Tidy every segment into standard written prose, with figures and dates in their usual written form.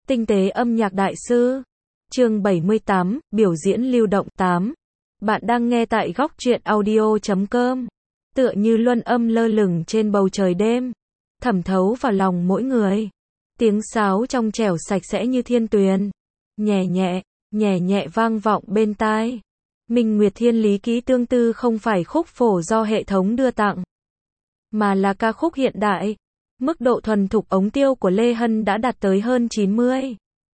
Tinh tế âm nhạc đại sư. Chương 78, biểu diễn lưu động 8. Bạn đang nghe tại góc truyện audio.com. Tựa như luân âm lơ lửng trên bầu trời đêm, thẩm thấu vào lòng mỗi người. Tiếng sáo trong trẻo sạch sẽ như thiên tuyền, nhẹ nhẹ vang vọng bên tai. Minh Nguyệt Thiên Lý Ký Tương Tư không phải khúc phổ do hệ thống đưa tặng, mà là ca khúc hiện đại. Mức độ thuần thục ống tiêu của Lê Hân đã đạt tới hơn 90.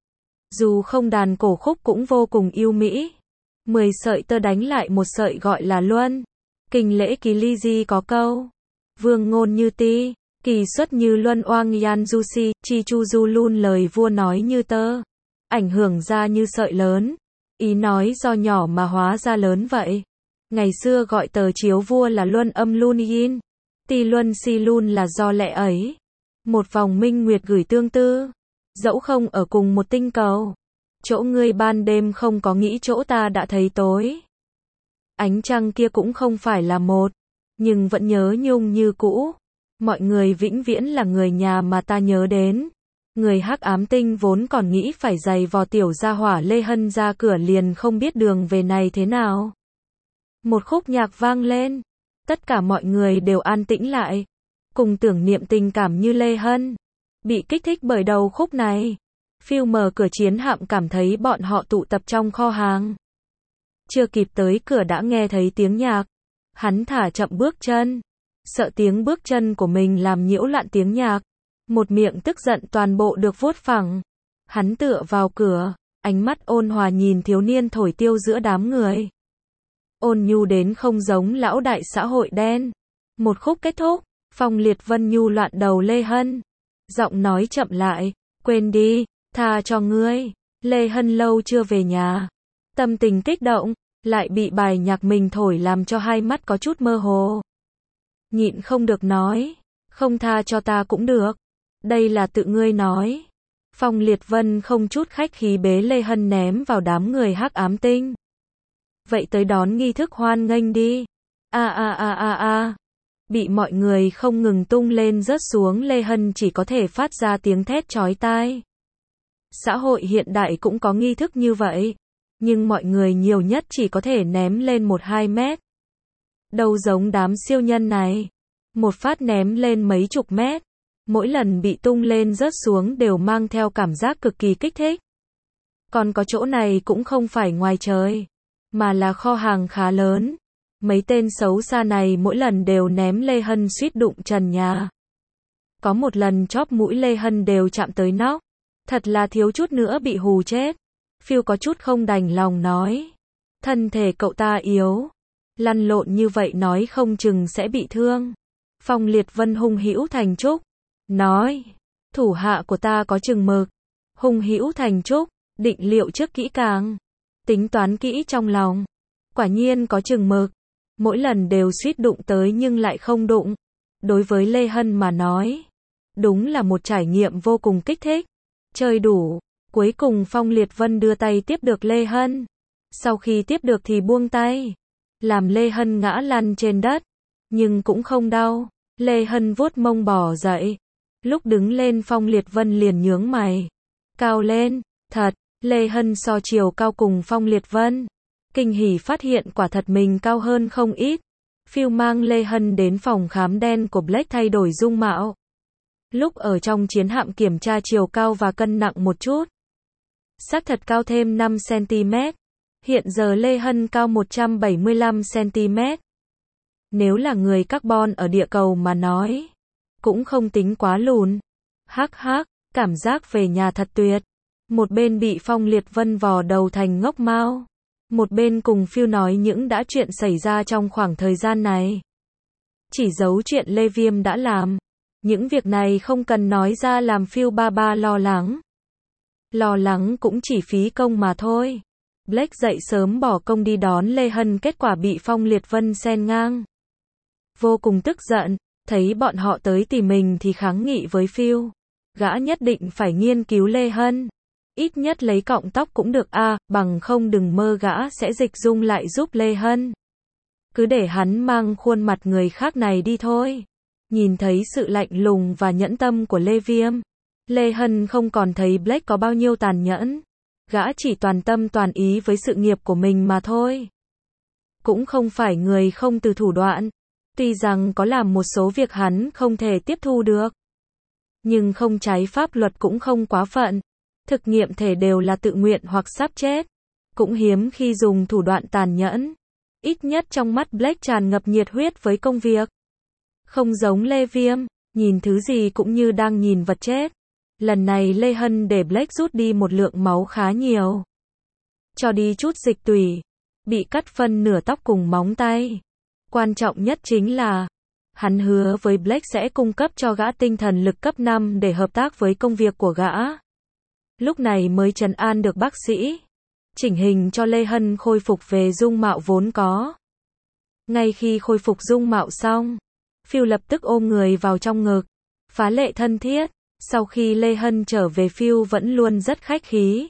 Dù không đàn cổ khúc cũng vô cùng yêu mỹ. 10 sợi tơ đánh lại một sợi gọi là luân. Kinh lễ kỳ ly di có câu. Vương ngôn như ti, kỳ xuất như luân oang yan du si, chi chu du lun lời vua nói như tơ. Ảnh hưởng ra như sợi lớn. Ý nói do nhỏ mà hóa ra lớn vậy. Ngày xưa gọi tờ chiếu vua là luân âm lun yin. Ti luân si lun là do lẽ ấy. Một vòng minh nguyệt gửi tương tư. Dẫu không ở cùng một tinh cầu. Chỗ ngươi ban đêm không có nghĩ chỗ ta đã thấy tối. Ánh trăng kia cũng không phải là một, nhưng vẫn nhớ nhung như cũ. Mọi người vĩnh viễn là người nhà mà ta nhớ đến. Người hắc ám tinh vốn còn nghĩ phải giày vò tiểu gia hỏa Lê Hân ra cửa liền không biết đường về này thế nào. Một khúc nhạc vang lên. Tất cả mọi người đều an tĩnh lại. Cùng tưởng niệm tình cảm như Lê Hân. Bị kích thích bởi đầu khúc này. Phiêu mở cửa chiến hạm cảm thấy bọn họ tụ tập trong kho hàng. Chưa kịp tới cửa đã nghe thấy tiếng nhạc. Hắn thả chậm bước chân. Sợ tiếng bước chân của mình làm nhiễu loạn tiếng nhạc. Một miệng tức giận toàn bộ được vuốt phẳng. Hắn tựa vào cửa. Ánh mắt ôn hòa nhìn thiếu niên thổi tiêu giữa đám người. Ôn nhu đến không giống lão đại xã hội đen. Một khúc kết thúc. Phong Liệt Vân nhu loạn đầu Lê Hân. Giọng nói chậm lại. Quên đi, tha cho ngươi. Lê Hân lâu chưa về nhà. Tâm tình kích động, lại bị bài nhạc mình thổi làm cho hai mắt có chút mơ hồ. Nhịn không được nói. Không tha cho ta cũng được. Đây là tự ngươi nói. Phong Liệt Vân không chút khách khí bế Lê Hân ném vào đám người hắc ám tinh. Vậy tới đón nghi thức hoan nghênh đi. Bị mọi người không ngừng tung lên rớt xuống Lê Hân chỉ có thể phát ra tiếng thét chói tai. Xã hội hiện đại cũng có nghi thức như vậy. Nhưng mọi người nhiều nhất chỉ có thể ném lên 1-2 mét. Đâu giống đám siêu nhân này. Một phát ném lên mấy chục mét. Mỗi lần bị tung lên rớt xuống đều mang theo cảm giác cực kỳ kích thích. Còn có chỗ này cũng không phải ngoài trời, mà là kho hàng khá lớn. Mấy tên xấu xa này mỗi lần đều ném Lê Hân suýt đụng trần nhà. Có một lần chóp mũi Lê Hân đều chạm tới nóc. Thật là thiếu chút nữa bị hù chết. Phiêu có chút không đành lòng nói. Thân thể cậu ta yếu. Lăn lộn như vậy nói không chừng sẽ bị thương. Phong Liệt Vân hung hữu thành trúc. Nói. Thủ hạ của ta có chừng mực. Hung hữu thành trúc. Định liệu trước kỹ càng. Tính toán kỹ trong lòng. Quả nhiên có chừng mực. Mỗi lần đều suýt đụng tới nhưng lại không đụng. Đối với Lê Hân mà nói. Đúng là một trải nghiệm vô cùng kích thích. Chơi đủ. Cuối cùng Phong Liệt Vân đưa tay tiếp được Lê Hân. Sau khi tiếp được thì buông tay. Làm Lê Hân ngã lăn trên đất. Nhưng cũng không đau. Lê Hân vuốt mông bò dậy. Lúc đứng lên Phong Liệt Vân liền nhướng mày. Cao lên. Thật. Lê Hân so chiều cao cùng Phong Liệt Vân. Kinh hỉ phát hiện quả thật mình cao hơn không ít. Phiêu mang Lê Hân đến phòng khám đen của Black thay đổi dung mạo. Lúc ở trong chiến hạm kiểm tra chiều cao và cân nặng một chút. Xác thật cao thêm 5cm. Hiện giờ Lê Hân cao 175cm. Nếu là người carbon ở địa cầu mà nói. Cũng không tính quá lùn. Hắc hắc, cảm giác về nhà thật tuyệt. Một bên bị Phong Liệt Vân vò đầu thành ngốc mao. Một bên cùng Phiêu nói những đã chuyện xảy ra trong khoảng thời gian này. Chỉ giấu chuyện Lê Viêm đã làm. Những việc này không cần nói ra làm Phiêu ba lo lắng. Lo lắng cũng chỉ phí công mà thôi. Black dậy sớm bỏ công đi đón Lê Hân, kết quả bị Phong Liệt Vân xen ngang. Vô cùng tức giận, thấy bọn họ tới tìm mình thì kháng nghị với Phiêu. Gã nhất định phải nghiên cứu Lê Hân. Ít nhất lấy cọng tóc cũng được bằng không đừng mơ gã sẽ dịch dung lại giúp Lê Hân. Cứ để hắn mang khuôn mặt người khác này đi thôi. Nhìn thấy sự lạnh lùng và nhẫn tâm của Lê Viêm. Lê Hân không còn thấy Blake có bao nhiêu tàn nhẫn. Gã chỉ toàn tâm toàn ý với sự nghiệp của mình mà thôi. Cũng không phải người không từ thủ đoạn. Tuy rằng có làm một số việc hắn không thể tiếp thu được. Nhưng không trái pháp luật cũng không quá phận. Thực nghiệm thể đều là tự nguyện hoặc sắp chết. Cũng hiếm khi dùng thủ đoạn tàn nhẫn. Ít nhất trong mắt Blake tràn ngập nhiệt huyết với công việc. Không giống Lê Viêm, nhìn thứ gì cũng như đang nhìn vật chết. Lần này Lê Hân để Blake rút đi một lượng máu khá nhiều. Cho đi chút dịch tủy. Bị cắt phân nửa tóc cùng móng tay. Quan trọng nhất chính là, hắn hứa với Blake sẽ cung cấp cho gã tinh thần lực cấp 5 để hợp tác với công việc của gã. Lúc này mới trấn an được bác sĩ. Chỉnh hình cho Lê Hân khôi phục về dung mạo vốn có. Ngay khi khôi phục dung mạo xong, Phil lập tức ôm người vào trong ngực. Phá lệ thân thiết. Sau khi Lê Hân trở về Phil vẫn luôn rất khách khí.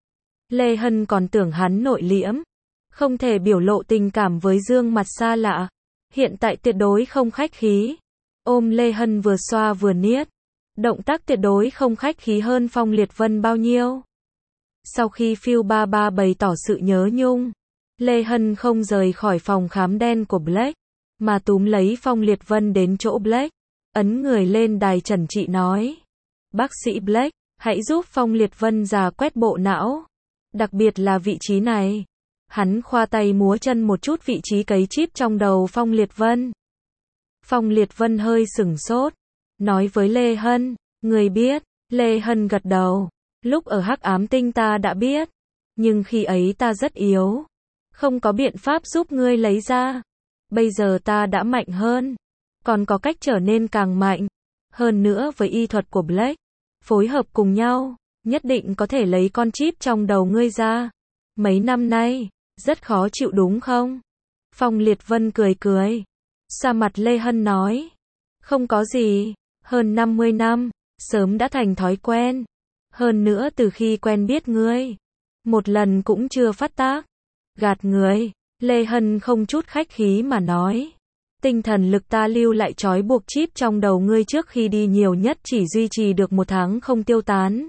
Lê Hân còn tưởng hắn nội liễm. Không thể biểu lộ tình cảm với gương mặt xa lạ. Hiện tại tuyệt đối không khách khí. Ôm Lê Hân vừa xoa vừa niết. Động tác tuyệt đối không khách khí hơn Phong Liệt Vân bao nhiêu. Sau khi Phil ba bày tỏ sự nhớ nhung, Lê Hân không rời khỏi phòng khám đen của Blake, mà túm lấy Phong Liệt Vân đến chỗ Blake. Ấn người lên đài trần trị nói. Bác sĩ Blake, hãy giúp Phong Liệt Vân rà quét bộ não. Đặc biệt là vị trí này. Hắn khoa tay múa chân một chút vị trí cấy chip trong đầu Phong Liệt Vân. Phong Liệt Vân hơi sửng sốt. Nói với Lê Hân, người biết. Lê Hân gật đầu. Lúc ở Hắc Ám Tinh ta đã biết. Nhưng khi ấy ta rất yếu. Không có biện pháp giúp ngươi lấy ra. Bây giờ ta đã mạnh hơn. Còn có cách trở nên càng mạnh. Hơn nữa với y thuật của Blake. Phối hợp cùng nhau. Nhất định có thể lấy con chip trong đầu ngươi ra. Mấy năm nay. Rất khó chịu đúng không? Phong Liệt Vân cười cười. Xa mặt Lê Hân nói. Không có gì. Hơn 50 năm. Sớm đã thành thói quen. Hơn nữa từ khi quen biết ngươi. Một lần cũng chưa phát tác. Gạt người. Lê Hân không chút khách khí mà nói. Tinh thần lực ta lưu lại trói buộc chip trong đầu ngươi trước khi đi nhiều nhất chỉ duy trì được 1 tháng không tiêu tán.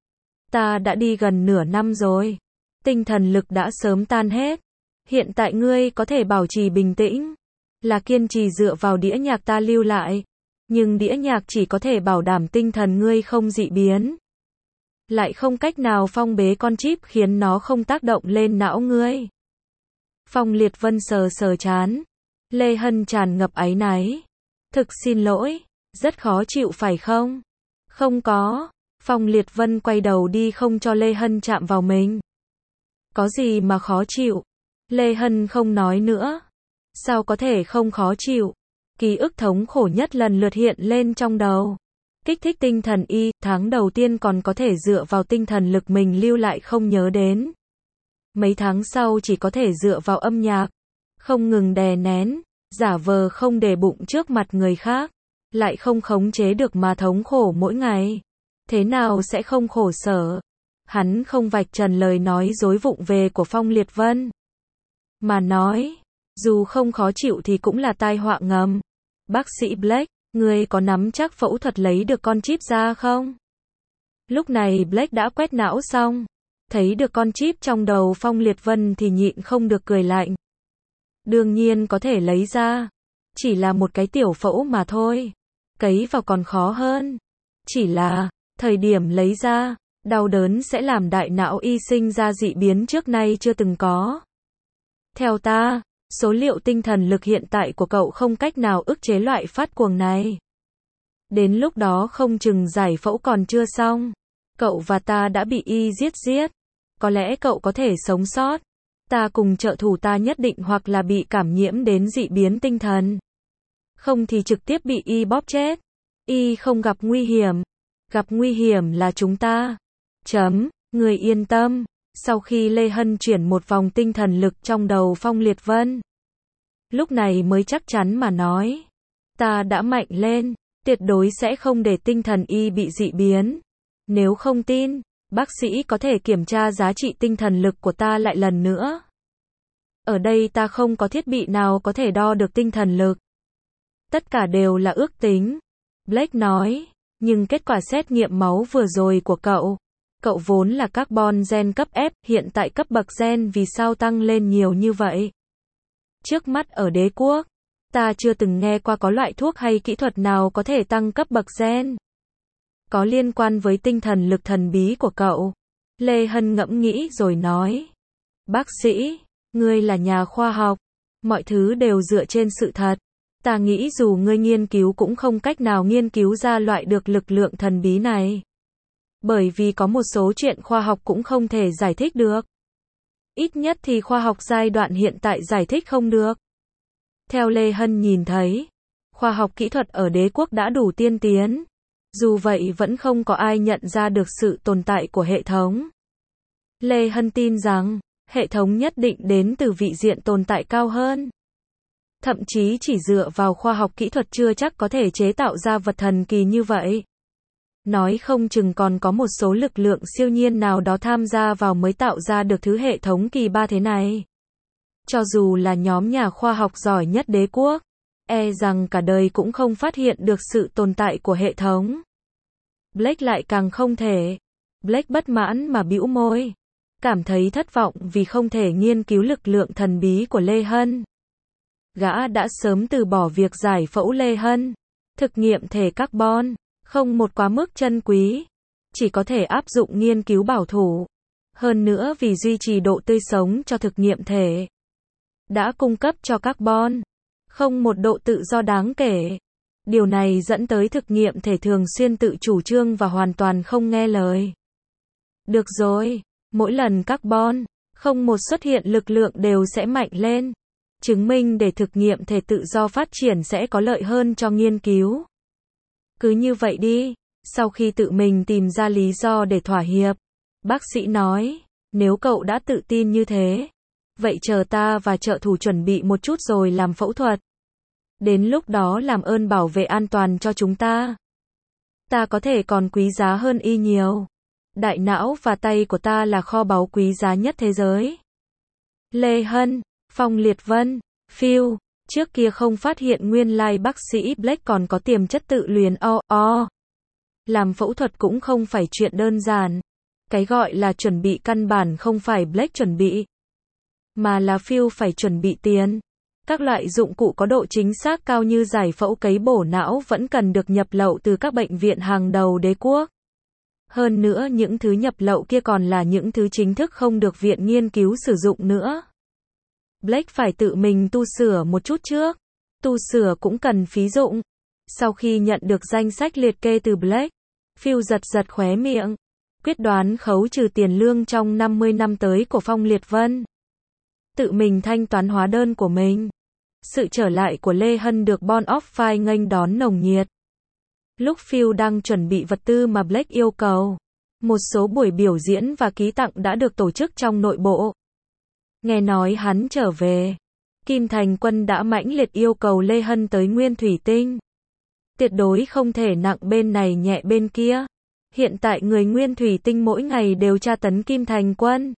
Ta đã đi gần nửa năm rồi. Tinh thần lực đã sớm tan hết. Hiện tại ngươi có thể bảo trì bình tĩnh. Là kiên trì dựa vào đĩa nhạc ta lưu lại. Nhưng đĩa nhạc chỉ có thể bảo đảm tinh thần ngươi không dị biến. Lại không cách nào phong bế con chip khiến nó không tác động lên não ngươi. Phong Liệt Vân sờ chán. Lê Hân tràn ngập áy náy. Thực xin lỗi. Rất khó chịu phải không? Không có. Phong Liệt Vân quay đầu đi không cho Lê Hân chạm vào mình. Có gì mà khó chịu? Lê Hân không nói nữa. Sao có thể không khó chịu? Ký ức thống khổ nhất lần lượt hiện lên trong đầu. Kích thích tinh thần y, tháng đầu tiên còn có thể dựa vào tinh thần lực mình lưu lại không nhớ đến. Mấy tháng sau chỉ có thể dựa vào âm nhạc. Không ngừng đè nén, giả vờ không để bụng trước mặt người khác. Lại không khống chế được mà thống khổ mỗi ngày. Thế nào sẽ không khổ sở? Hắn không vạch trần lời nói dối vụng về của Phong Liệt Vân. Mà nói, dù không khó chịu thì cũng là tai họa ngầm. Bác sĩ Blake, ngươi có nắm chắc phẫu thuật lấy được con chip ra không? Lúc này Blake đã quét não xong. Thấy được con chip trong đầu Phong Liệt Vân thì nhịn không được cười lạnh. Đương nhiên có thể lấy ra. Chỉ là một cái tiểu phẫu mà thôi. Cấy vào còn khó hơn. Chỉ là, thời điểm lấy ra, đau đớn sẽ làm đại não y sinh ra dị biến trước nay chưa từng có. Theo ta, số liệu tinh thần lực hiện tại của cậu không cách nào ức chế loại phát cuồng này. Đến lúc đó không chừng giải phẫu còn chưa xong. Cậu và ta đã bị y giết. Có lẽ cậu có thể sống sót. Ta cùng trợ thủ ta nhất định hoặc là bị cảm nhiễm đến dị biến tinh thần. Không thì trực tiếp bị y bóp chết. Y không gặp nguy hiểm. Gặp nguy hiểm là chúng ta. Người yên tâm. Sau khi Lê Hân chuyển một vòng tinh thần lực trong đầu Phong Liệt Vân. Lúc này mới chắc chắn mà nói. Ta đã mạnh lên. Tuyệt đối sẽ không để tinh thần y bị dị biến. Nếu không tin, bác sĩ có thể kiểm tra giá trị tinh thần lực của ta lại lần nữa. Ở đây ta không có thiết bị nào có thể đo được tinh thần lực. Tất cả đều là ước tính. Blake nói. Nhưng kết quả xét nghiệm máu vừa rồi của cậu vốn là carbon gen cấp F, hiện tại cấp bậc gen vì sao tăng lên nhiều như vậy? Trước mắt ở đế quốc, ta chưa từng nghe qua có loại thuốc hay kỹ thuật nào có thể tăng cấp bậc gen. Có liên quan với tinh thần lực thần bí của cậu. Lê Hân ngẫm nghĩ rồi nói. Bác sĩ, ngươi là nhà khoa học. Mọi thứ đều dựa trên sự thật. Ta nghĩ dù ngươi nghiên cứu cũng không cách nào nghiên cứu ra loại được lực lượng thần bí này. Bởi vì có một số chuyện khoa học cũng không thể giải thích được. Ít nhất thì khoa học giai đoạn hiện tại giải thích không được. Theo Lê Hân nhìn thấy, khoa học kỹ thuật ở đế quốc đã đủ tiên tiến. Dù vậy vẫn không có ai nhận ra được sự tồn tại của hệ thống. Lê Hân tin rằng, hệ thống nhất định đến từ vị diện tồn tại cao hơn. Thậm chí chỉ dựa vào khoa học kỹ thuật chưa chắc có thể chế tạo ra vật thần kỳ như vậy. Nói không chừng còn có một số lực lượng siêu nhiên nào đó tham gia vào mới tạo ra được thứ hệ thống kỳ ba thế này. Cho dù là nhóm nhà khoa học giỏi nhất đế quốc, e rằng cả đời cũng không phát hiện được sự tồn tại của hệ thống. Blake lại càng không thể. Blake bất mãn mà bĩu môi. Cảm thấy thất vọng vì không thể nghiên cứu lực lượng thần bí của Lê Hân. Gã đã sớm từ bỏ việc giải phẫu Lê Hân. Thực nghiệm thể carbon, không một quá mức chân quý. Chỉ có thể áp dụng nghiên cứu bảo thủ. Hơn nữa vì duy trì độ tươi sống cho thực nghiệm thể. Đã cung cấp cho carbon. Không một độ tự do đáng kể. Điều này dẫn tới thực nghiệm thể thường xuyên tự chủ trương và hoàn toàn không nghe lời. Được rồi, mỗi lần carbon, không một xuất hiện lực lượng đều sẽ mạnh lên. Chứng minh để thực nghiệm thể tự do phát triển sẽ có lợi hơn cho nghiên cứu. Cứ như vậy đi, sau khi tự mình tìm ra lý do để thỏa hiệp, bác sĩ nói, nếu cậu đã tự tin như thế, vậy chờ ta và trợ thủ chuẩn bị một chút rồi làm phẫu thuật. Đến lúc đó làm ơn bảo vệ an toàn cho chúng ta. Ta có thể còn quý giá hơn y nhiều. Đại não và tay của ta là kho báu quý giá nhất thế giới. Lê Hân, Phong Liệt Vân, Phil, trước kia không phát hiện nguyên lai bác sĩ Blake còn có tiềm chất tự luyện Làm phẫu thuật cũng không phải chuyện đơn giản. Cái gọi là chuẩn bị căn bản không phải Blake chuẩn bị, mà là Phil phải chuẩn bị tiền. Các loại dụng cụ có độ chính xác cao như giải phẫu cấy bổ não vẫn cần được nhập lậu từ các bệnh viện hàng đầu đế quốc. Hơn nữa những thứ nhập lậu kia còn là những thứ chính thức không được viện nghiên cứu sử dụng nữa. Blake phải tự mình tu sửa một chút trước. Tu sửa cũng cần phí dụng. Sau khi nhận được danh sách liệt kê từ Blake, Phil giật khóe miệng. Quyết đoán khấu trừ tiền lương trong 50 năm tới của Phong Liệt Vân. Tự mình thanh toán hóa đơn của mình. Sự trở lại của Lê Hân được Bon of Fire nghênh đón nồng nhiệt. Lúc Phil đang chuẩn bị vật tư mà Blake yêu cầu, một số buổi biểu diễn và ký tặng đã được tổ chức trong nội bộ. Nghe nói hắn trở về, Kim Thành Quân đã mãnh liệt yêu cầu Lê Hân tới Nguyên Thủy Tinh. Tuyệt đối không thể nặng bên này nhẹ bên kia. Hiện tại người Nguyên Thủy Tinh mỗi ngày đều tra tấn Kim Thành Quân.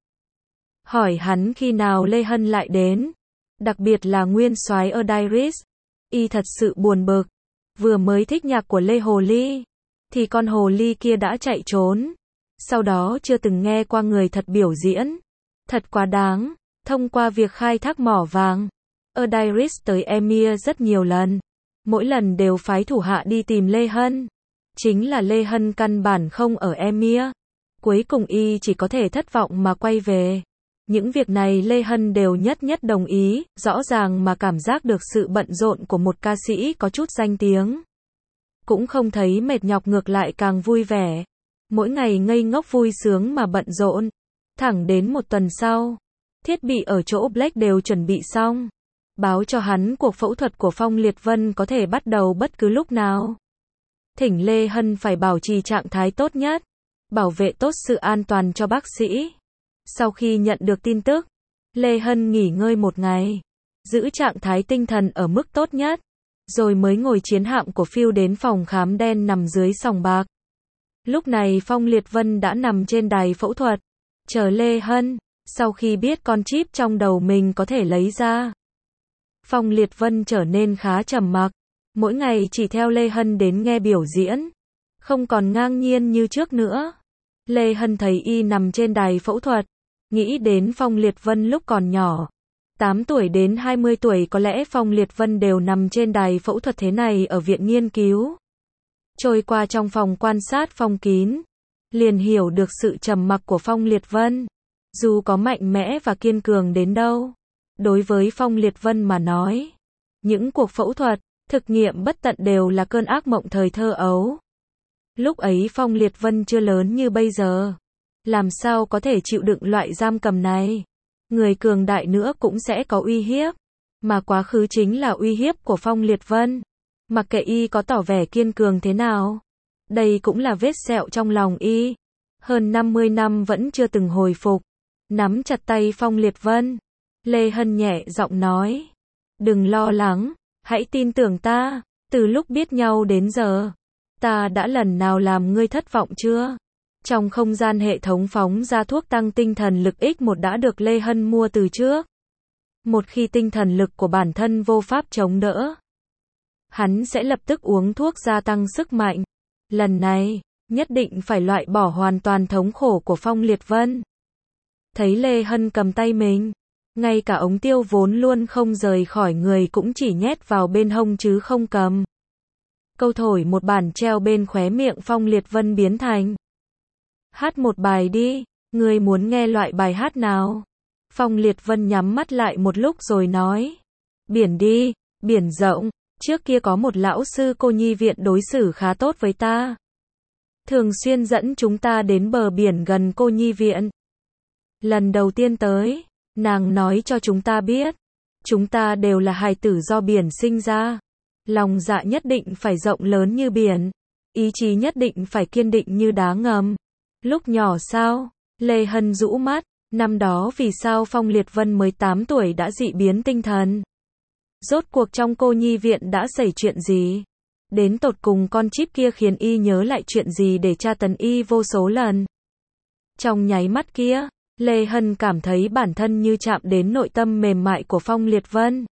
Hỏi hắn khi nào Lê Hân lại đến. Đặc biệt là nguyên soái Osiris. Y thật sự buồn bực. Vừa mới thích nhạc của Lê Hồ Ly, thì con hồ ly kia đã chạy trốn. Sau đó chưa từng nghe qua người thật biểu diễn. Thật quá đáng. Thông qua việc khai thác mỏ vàng, Osiris tới Emir rất nhiều lần. Mỗi lần đều phái thủ hạ đi tìm Lê Hân. Chính là Lê Hân căn bản không ở Emir. Cuối cùng y chỉ có thể thất vọng mà quay về. Những việc này Lê Hân đều nhất đồng ý, rõ ràng mà cảm giác được sự bận rộn của một ca sĩ có chút danh tiếng. Cũng không thấy mệt nhọc, ngược lại càng vui vẻ. Mỗi ngày ngây ngốc vui sướng mà bận rộn. Thẳng đến một tuần sau, thiết bị ở chỗ Blake đều chuẩn bị xong. Báo cho hắn cuộc phẫu thuật của Phong Liệt Vân có thể bắt đầu bất cứ lúc nào. Thỉnh Lê Hân phải bảo trì trạng thái tốt nhất, bảo vệ tốt sự an toàn cho bác sĩ. Sau khi nhận được tin tức, Lê Hân nghỉ ngơi một ngày, giữ trạng thái tinh thần ở mức tốt nhất, rồi mới ngồi chiến hạm của Phil đến phòng khám đen nằm dưới sòng bạc. Lúc này Phong Liệt Vân đã nằm trên đài phẫu thuật, chờ Lê Hân. Sau khi biết con chip trong đầu mình có thể lấy ra, Phong Liệt Vân trở nên khá trầm mặc, mỗi ngày chỉ theo Lê Hân đến nghe biểu diễn. không còn ngang nhiên như trước nữa. Lê Hân thấy y nằm trên đài phẫu thuật, nghĩ đến Phong Liệt Vân lúc còn nhỏ. 8 tuổi đến 20 tuổi có lẽ Phong Liệt Vân đều nằm trên đài phẫu thuật thế này ở viện nghiên cứu. Trôi qua trong phòng quan sát phong kín, liền hiểu được sự trầm mặc của Phong Liệt Vân. Dù có mạnh mẽ và kiên cường đến đâu, đối với Phong Liệt Vân mà nói, những cuộc phẫu thuật, thực nghiệm bất tận đều là cơn ác mộng thời thơ ấu. Lúc ấy Phong Liệt Vân chưa lớn như bây giờ, làm sao có thể chịu đựng loại giam cầm này. Người cường đại nữa cũng sẽ có uy hiếp, mà quá khứ chính là uy hiếp của Phong Liệt Vân. Mặc kệ y có tỏ vẻ kiên cường thế nào, đây cũng là vết sẹo trong lòng y. Hơn 50 năm vẫn chưa từng hồi phục. Nắm chặt tay Phong Liệt Vân, Lê Hân nhẹ giọng nói, đừng lo lắng, hãy tin tưởng ta, từ lúc biết nhau đến giờ, ta đã lần nào làm ngươi thất vọng chưa? Trong không gian hệ thống phóng ra thuốc tăng tinh thần lực X1 đã được Lê Hân mua từ trước. Một khi tinh thần lực của bản thân vô pháp chống đỡ, hắn sẽ lập tức uống thuốc gia tăng sức mạnh. Lần này, nhất định phải loại bỏ hoàn toàn thống khổ của Phong Liệt Vân. Thấy Lê Hân cầm tay mình, ngay cả ống tiêu vốn luôn không rời khỏi người cũng chỉ nhét vào bên hông chứ không cầm. Câu thổi một bản treo bên khóe miệng Phong Liệt Vân biến thành, hát một bài đi, ngươi muốn nghe loại bài hát nào? Phong Liệt Vân nhắm mắt lại một lúc rồi nói, biển đi, biển rộng, trước kia có một lão sư cô nhi viện đối xử khá tốt với ta. Thường xuyên dẫn chúng ta đến bờ biển gần cô nhi viện. Lần đầu tiên tới, nàng nói cho chúng ta biết, chúng ta đều là hài tử do biển sinh ra. Lòng dạ nhất định phải rộng lớn như biển, ý chí nhất định phải kiên định như đá ngầm. Lúc nhỏ sao? Lê Hân rũ mắt, năm đó vì sao Phong Liệt Vân mới 8 tuổi đã dị biến tinh thần? Rốt cuộc trong cô nhi viện đã xảy chuyện gì? Đến tột cùng con chip kia khiến y nhớ lại chuyện gì để tra tấn y vô số lần? Trong nháy mắt kia, Lê Hân cảm thấy bản thân như chạm đến nội tâm mềm mại của Phong Liệt Vân.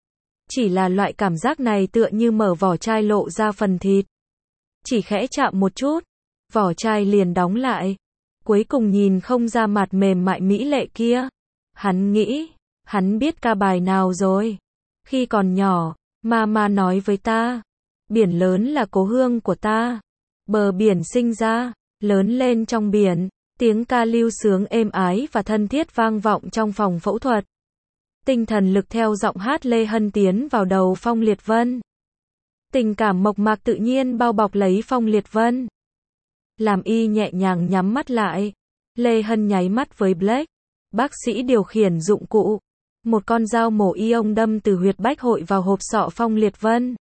Chỉ là loại cảm giác này tựa như mở vỏ chai lộ ra phần thịt. Chỉ khẽ chạm một chút, vỏ chai liền đóng lại. Cuối cùng nhìn không ra mặt mềm mại mỹ lệ kia. Hắn nghĩ, hắn biết ca bài nào rồi. Khi còn nhỏ, mama nói với ta, biển lớn là cố hương của ta. Bờ biển sinh ra, lớn lên trong biển. Tiếng ca lưu sướng êm ái và thân thiết vang vọng trong phòng phẫu thuật. Tinh thần lực theo giọng hát Lê Hân tiến vào đầu Phong Liệt Vân. Tình cảm mộc mạc tự nhiên bao bọc lấy Phong Liệt Vân. Làm y nhẹ nhàng nhắm mắt lại. Lê Hân nháy mắt với Black, bác sĩ điều khiển dụng cụ. Một con dao mổ ion đâm từ huyệt bách hội vào hộp sọ Phong Liệt Vân.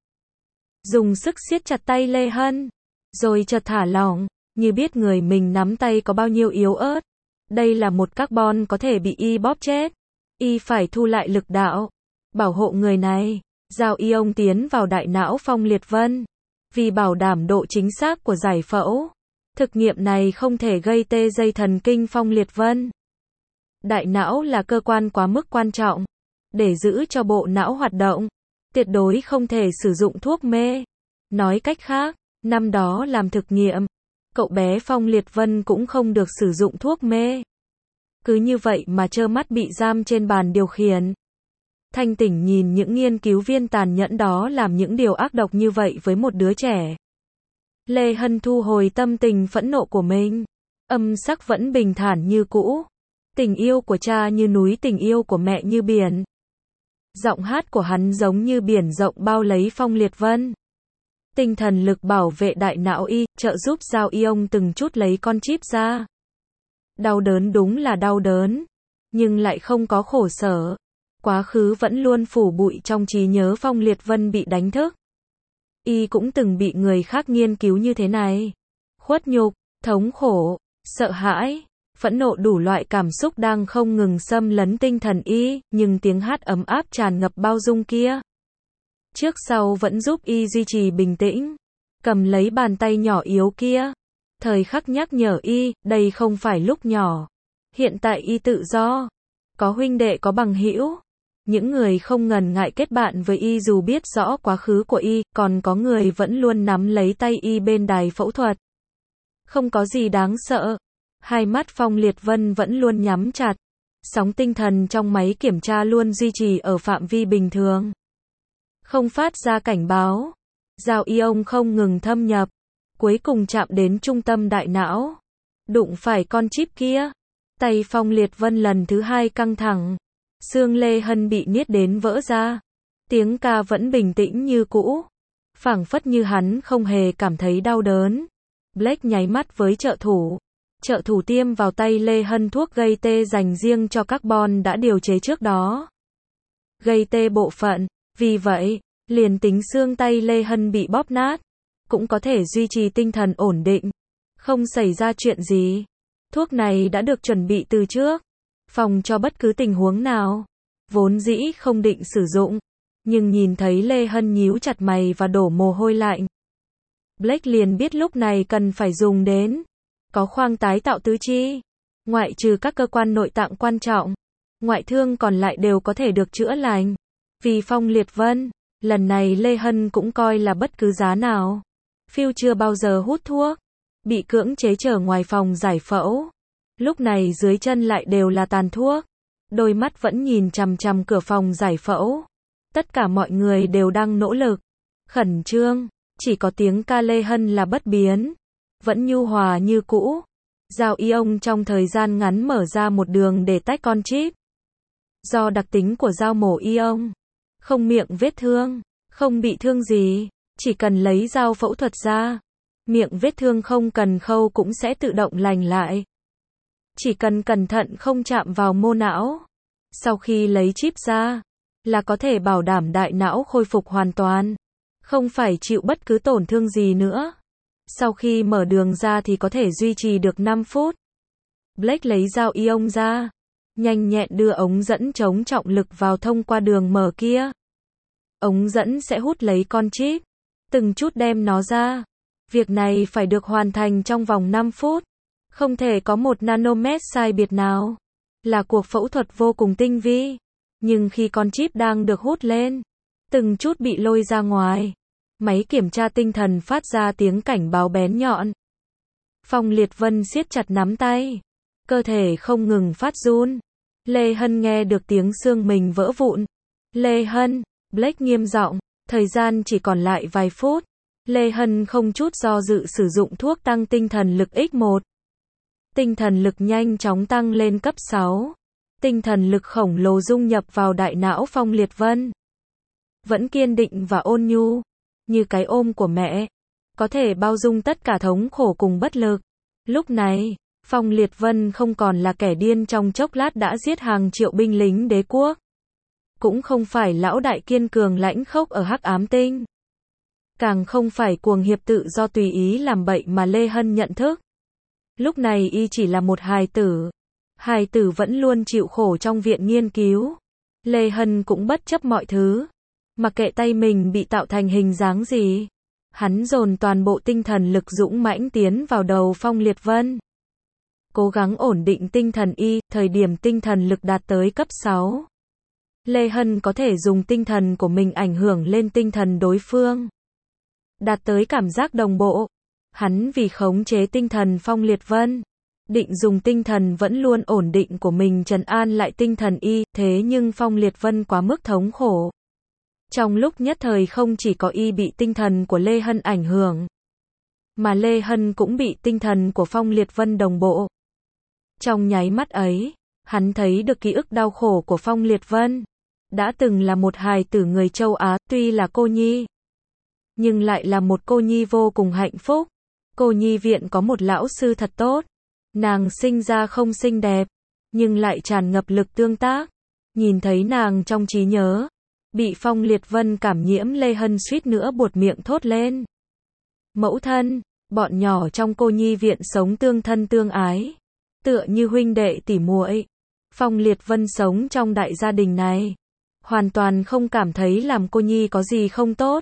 Dùng sức siết chặt tay Lê Hân, rồi chợt thả lỏng, như biết người mình nắm tay có bao nhiêu yếu ớt. Đây là một carbon có thể bị y bóp chết. Y phải thu lại lực đạo, bảo hộ người này. Dao ion tiến vào đại não Phong Liệt Vân. Vì bảo đảm độ chính xác của giải phẫu, thực nghiệm này không thể gây tê dây thần kinh Phong Liệt Vân. Đại não là cơ quan quá mức quan trọng. Để giữ cho bộ não hoạt động, tuyệt đối không thể sử dụng thuốc mê. Nói cách khác, năm đó làm thực nghiệm, cậu bé Phong Liệt Vân cũng không được sử dụng thuốc mê. Cứ như vậy mà trơ mắt bị giam trên bàn điều khiển. Thanh tỉnh nhìn những nghiên cứu viên tàn nhẫn đó làm những điều ác độc như vậy với một đứa trẻ. Lê Hân thu hồi tâm tình phẫn nộ của mình. Âm sắc vẫn bình thản như cũ. Tình yêu của cha như núi, tình yêu của mẹ như biển. Giọng hát của hắn giống như biển rộng bao lấy Phong Liệt Vân. Tinh thần lực bảo vệ đại não y, trợ giúp dao ion từng chút lấy con chip ra. Đau đớn đúng là đau đớn, nhưng lại không có khổ sở. Quá khứ vẫn luôn phủ bụi trong trí nhớ Phong Liệt Vân bị đánh thức. Y cũng từng bị người khác nghiên cứu như thế này. Khuất nhục, thống khổ, sợ hãi, phẫn nộ, đủ loại cảm xúc đang không ngừng xâm lấn tinh thần y, nhưng tiếng hát ấm áp tràn ngập bao dung kia, trước sau vẫn giúp y duy trì bình tĩnh. Cầm lấy bàn tay nhỏ yếu kia, thời khắc nhắc nhở y, đây không phải lúc nhỏ. Hiện tại y tự do, có huynh đệ, có bằng hữu. Những người không ngần ngại kết bạn với y dù biết rõ quá khứ của y, còn có người vẫn luôn nắm lấy tay y bên đài phẫu thuật. Không có gì đáng sợ. Hai mắt Phong Liệt Vân vẫn luôn nhắm chặt. Sóng tinh thần trong máy kiểm tra luôn duy trì ở phạm vi bình thường. Không phát ra cảnh báo. Dao ion không ngừng thâm nhập. Cuối cùng chạm đến trung tâm đại não. Đụng phải con chip kia. Tay Phong Liệt Vân lần thứ hai căng thẳng. Xương Lê Hân bị niết đến vỡ ra. Tiếng ca vẫn bình tĩnh như cũ. Phảng phất như hắn không hề cảm thấy đau đớn. Blake nháy mắt với trợ thủ. Trợ thủ tiêm vào tay Lê Hân thuốc gây tê dành riêng cho carbon đã điều chế trước đó. Gây tê bộ phận. Vì vậy, liền tính xương tay Lê Hân bị bóp nát, cũng có thể duy trì tinh thần ổn định. Không xảy ra chuyện gì. Thuốc này đã được chuẩn bị từ trước. Phòng cho bất cứ tình huống nào. Vốn dĩ không định sử dụng. Nhưng nhìn thấy Lê Hân nhíu chặt mày và đổ mồ hôi lạnh. Blake liền biết lúc này cần phải dùng đến. Có khoang tái tạo tứ chi. Ngoại trừ các cơ quan nội tạng quan trọng, ngoại thương còn lại đều có thể được chữa lành. Vì Phong Liệt Vân, lần này Lê Hân cũng coi là bất cứ giá nào. Phil chưa bao giờ hút thuốc. Bị cưỡng chế trở ngoài phòng giải phẫu. Lúc này dưới chân lại đều là tàn thuốc. Đôi mắt vẫn nhìn chằm chằm cửa phòng giải phẫu. Tất cả mọi người đều đang nỗ lực. Khẩn trương. Chỉ có tiếng ca Lê Hân là bất biến. Vẫn nhu hòa như cũ. Dao ion trong thời gian ngắn mở ra một đường để tách con chip. Do đặc tính của dao mổ ion. Không miệng vết thương. Không bị thương gì. Chỉ cần lấy dao phẫu thuật ra. Miệng vết thương không cần khâu cũng sẽ tự động lành lại. Chỉ cần cẩn thận không chạm vào mô não. Sau khi lấy chip ra, là có thể bảo đảm đại não khôi phục hoàn toàn. Không phải chịu bất cứ tổn thương gì nữa. Sau khi mở đường ra thì có thể duy trì được 5 phút. Blake lấy dao ion ra. Nhanh nhẹn đưa ống dẫn chống trọng lực vào thông qua đường mở kia. Ống dẫn sẽ hút lấy con chip. Từng chút đem nó ra. Việc này phải được hoàn thành trong vòng 5 phút. Không thể có một nanomet sai biệt nào. Là cuộc phẫu thuật vô cùng tinh vi. Nhưng khi con chip đang được hút lên, từng chút bị lôi ra ngoài. Máy kiểm tra tinh thần phát ra tiếng cảnh báo bén nhọn. Phong Liệt Vân siết chặt nắm tay. Cơ thể không ngừng phát run. Lê Hân nghe được tiếng xương mình vỡ vụn. Lê Hân, Blake nghiêm giọng, thời gian chỉ còn lại vài phút. Lê Hân không chút do dự sử dụng thuốc tăng tinh thần lực X1. Tinh thần lực nhanh chóng tăng lên cấp 6. Tinh thần lực khổng lồ dung nhập vào đại não Phong Liệt Vân. Vẫn kiên định và ôn nhu, như cái ôm của mẹ. Có thể bao dung tất cả thống khổ cùng bất lực. Lúc này, Phong Liệt Vân không còn là kẻ điên trong chốc lát đã giết hàng triệu binh lính đế quốc. Cũng không phải lão đại kiên cường lãnh khốc ở Hắc Ám Tinh. Càng không phải cuồng hiệp tự do tùy ý làm bậy mà Lê Hân nhận thức. Lúc này y chỉ là một hài tử. Hài tử vẫn luôn chịu khổ trong viện nghiên cứu. Lê Hân cũng bất chấp mọi thứ. Mặc kệ tay mình bị tạo thành hình dáng gì. Hắn dồn toàn bộ tinh thần lực dũng mãnh tiến vào đầu Phong Liệt Vân. Cố gắng ổn định tinh thần y, thời điểm tinh thần lực đạt tới cấp 6. Lê Hân có thể dùng tinh thần của mình ảnh hưởng lên tinh thần đối phương. Đạt tới cảm giác đồng bộ. Hắn vì khống chế tinh thần Phong Liệt Vân, định dùng tinh thần vẫn luôn ổn định của mình trấn an lại tinh thần y, thế nhưng Phong Liệt Vân quá mức thống khổ. Trong lúc nhất thời không chỉ có y bị tinh thần của Lê Hân ảnh hưởng, mà Lê Hân cũng bị tinh thần của Phong Liệt Vân đồng bộ. Trong nháy mắt ấy, hắn thấy được ký ức đau khổ của Phong Liệt Vân. Đã từng là một hài tử người châu Á, tuy là cô nhi, nhưng lại là một cô nhi vô cùng hạnh phúc. Cô nhi viện có một lão sư thật tốt. Nàng sinh ra không xinh đẹp, nhưng lại tràn ngập lực tương tác. Nhìn thấy nàng trong trí nhớ, bị Phong Liệt Vân cảm nhiễm, Lê Hân suýt nữa buột miệng thốt lên. Mẫu thân, bọn nhỏ trong cô nhi viện sống tương thân tương ái, tựa như huynh đệ tỉ muội. Phong Liệt Vân sống trong đại gia đình này, hoàn toàn không cảm thấy làm cô nhi có gì không tốt.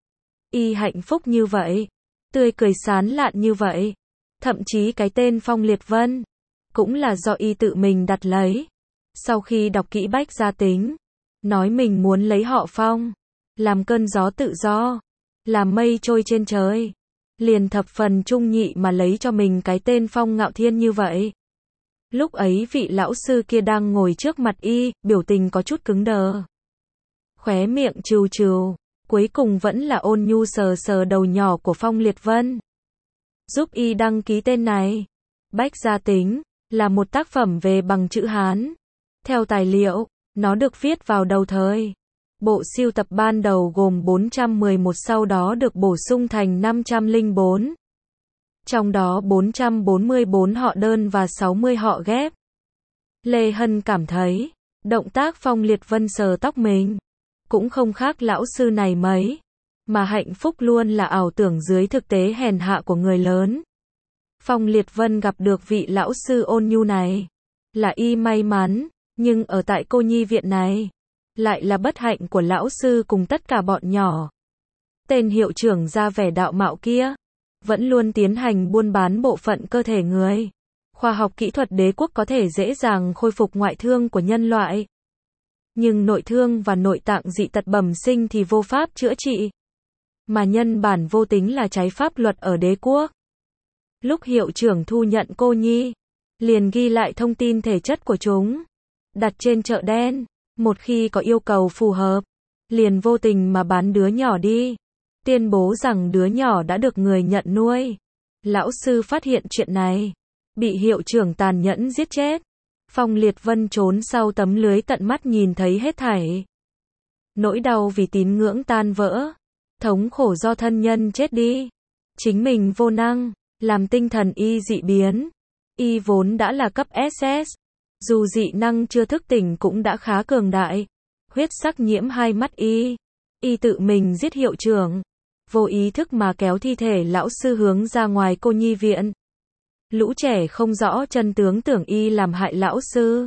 Y hạnh phúc như vậy, tươi cười sán lạn như vậy. Thậm chí cái tên Phong Liệt Vân cũng là do y tự mình đặt lấy. Sau khi đọc kỹ bách gia tính, nói mình muốn lấy họ Phong, làm cơn gió tự do, làm mây trôi trên trời. Liền thập phần trung nhị mà lấy cho mình cái tên Phong Ngạo Thiên như vậy. Lúc ấy vị lão sư kia đang ngồi trước mặt y, biểu tình có chút cứng đờ. Khóe miệng trừ trừ, cuối cùng vẫn là ôn nhu sờ sờ đầu nhỏ của Phong Liệt Vân. Giúp y đăng ký tên này. Bách Gia Tính, là một tác phẩm về bằng chữ Hán. Theo tài liệu, nó được viết vào đầu thời. Bộ sưu tập ban đầu gồm 411, sau đó được bổ sung thành 504. Trong đó 444 họ đơn và 60 họ ghép. Lê Hân cảm thấy, động tác Phong Liệt Vân sờ tóc mình cũng không khác lão sư này mấy, mà hạnh phúc luôn là ảo tưởng dưới thực tế hèn hạ của người lớn. Phong Liệt Vân gặp được vị lão sư ôn nhu này, là y may mắn, nhưng ở tại cô nhi viện này, lại là bất hạnh của lão sư cùng tất cả bọn nhỏ. Tên hiệu trưởng ra vẻ đạo mạo kia, vẫn luôn tiến hành buôn bán bộ phận cơ thể người. Khoa học kỹ thuật đế quốc có thể dễ dàng khôi phục ngoại thương của nhân loại. Nhưng nội thương và nội tạng dị tật bẩm sinh thì vô pháp chữa trị. Mà nhân bản vô tính là trái pháp luật ở đế quốc. Lúc hiệu trưởng thu nhận cô nhi, liền ghi lại thông tin thể chất của chúng, đặt trên chợ đen. Một khi có yêu cầu phù hợp, liền vô tình mà bán đứa nhỏ đi, tuyên bố rằng đứa nhỏ đã được người nhận nuôi. Lão sư phát hiện chuyện này, bị hiệu trưởng tàn nhẫn giết chết. Phong Liệt Vân trốn sau tấm lưới tận mắt nhìn thấy hết thảy. Nỗi đau vì tín ngưỡng tan vỡ, thống khổ do thân nhân chết đi, chính mình vô năng, làm tinh thần y dị biến. Y vốn đã là cấp SS, dù dị năng chưa thức tỉnh cũng đã khá cường đại. Huyết sắc nhiễm hai mắt y. Y tự mình giết hiệu trưởng, vô ý thức mà kéo thi thể lão sư hướng ra ngoài cô nhi viện. Lũ trẻ không rõ chân tướng tưởng y làm hại lão sư.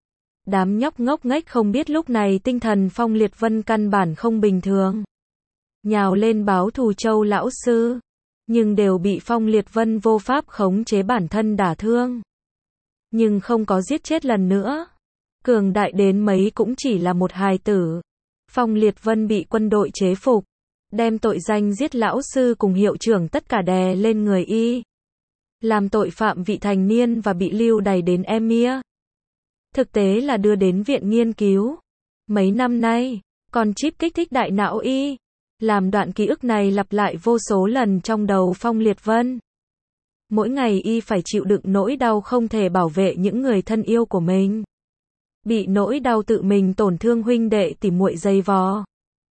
Đám nhóc ngốc nghếch không biết lúc này tinh thần Phong Liệt Vân căn bản không bình thường. Nhào lên báo thù Châu lão sư, nhưng đều bị Phong Liệt Vân vô pháp khống chế bản thân đả thương. Nhưng không có giết chết lần nữa. Cường đại đến mấy cũng chỉ là một hài tử. Phong Liệt Vân bị quân đội chế phục, đem tội danh giết lão sư cùng hiệu trưởng tất cả đè lên người y. Làm tội phạm vị thành niên và bị lưu đày đến Emir. Thực tế là đưa đến viện nghiên cứu. Mấy năm nay, còn chip kích thích đại não y, làm đoạn ký ức này lặp lại vô số lần trong đầu Phong Liệt Vân. Mỗi ngày y phải chịu đựng nỗi đau không thể bảo vệ những người thân yêu của mình. Bị nỗi đau tự mình tổn thương huynh đệ tỉ muội dày vò.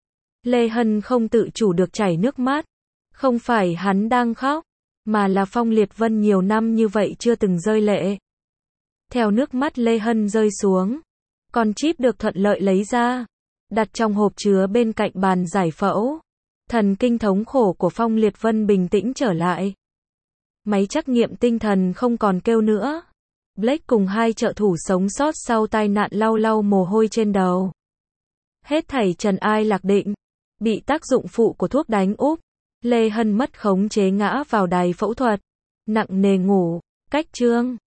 Lê Hân không tự chủ được chảy nước mắt. Không phải hắn đang khóc, mà là Phong Liệt Vân nhiều năm như vậy chưa từng rơi lệ. Theo nước mắt Lê Hân rơi xuống, con chip được thuận lợi lấy ra, đặt trong hộp chứa bên cạnh bàn giải phẫu. Thần kinh thống khổ của Phong Liệt Vân bình tĩnh trở lại. Máy trắc nghiệm tinh thần không còn kêu nữa. Blake cùng hai trợ thủ sống sót sau tai nạn lau lau mồ hôi trên đầu. Hết thảy trần ai lạc định. Bị tác dụng phụ của thuốc đánh úp, Lê Hân mất khống chế ngã vào đài phẫu thuật. Nặng nề ngủ. Cách chương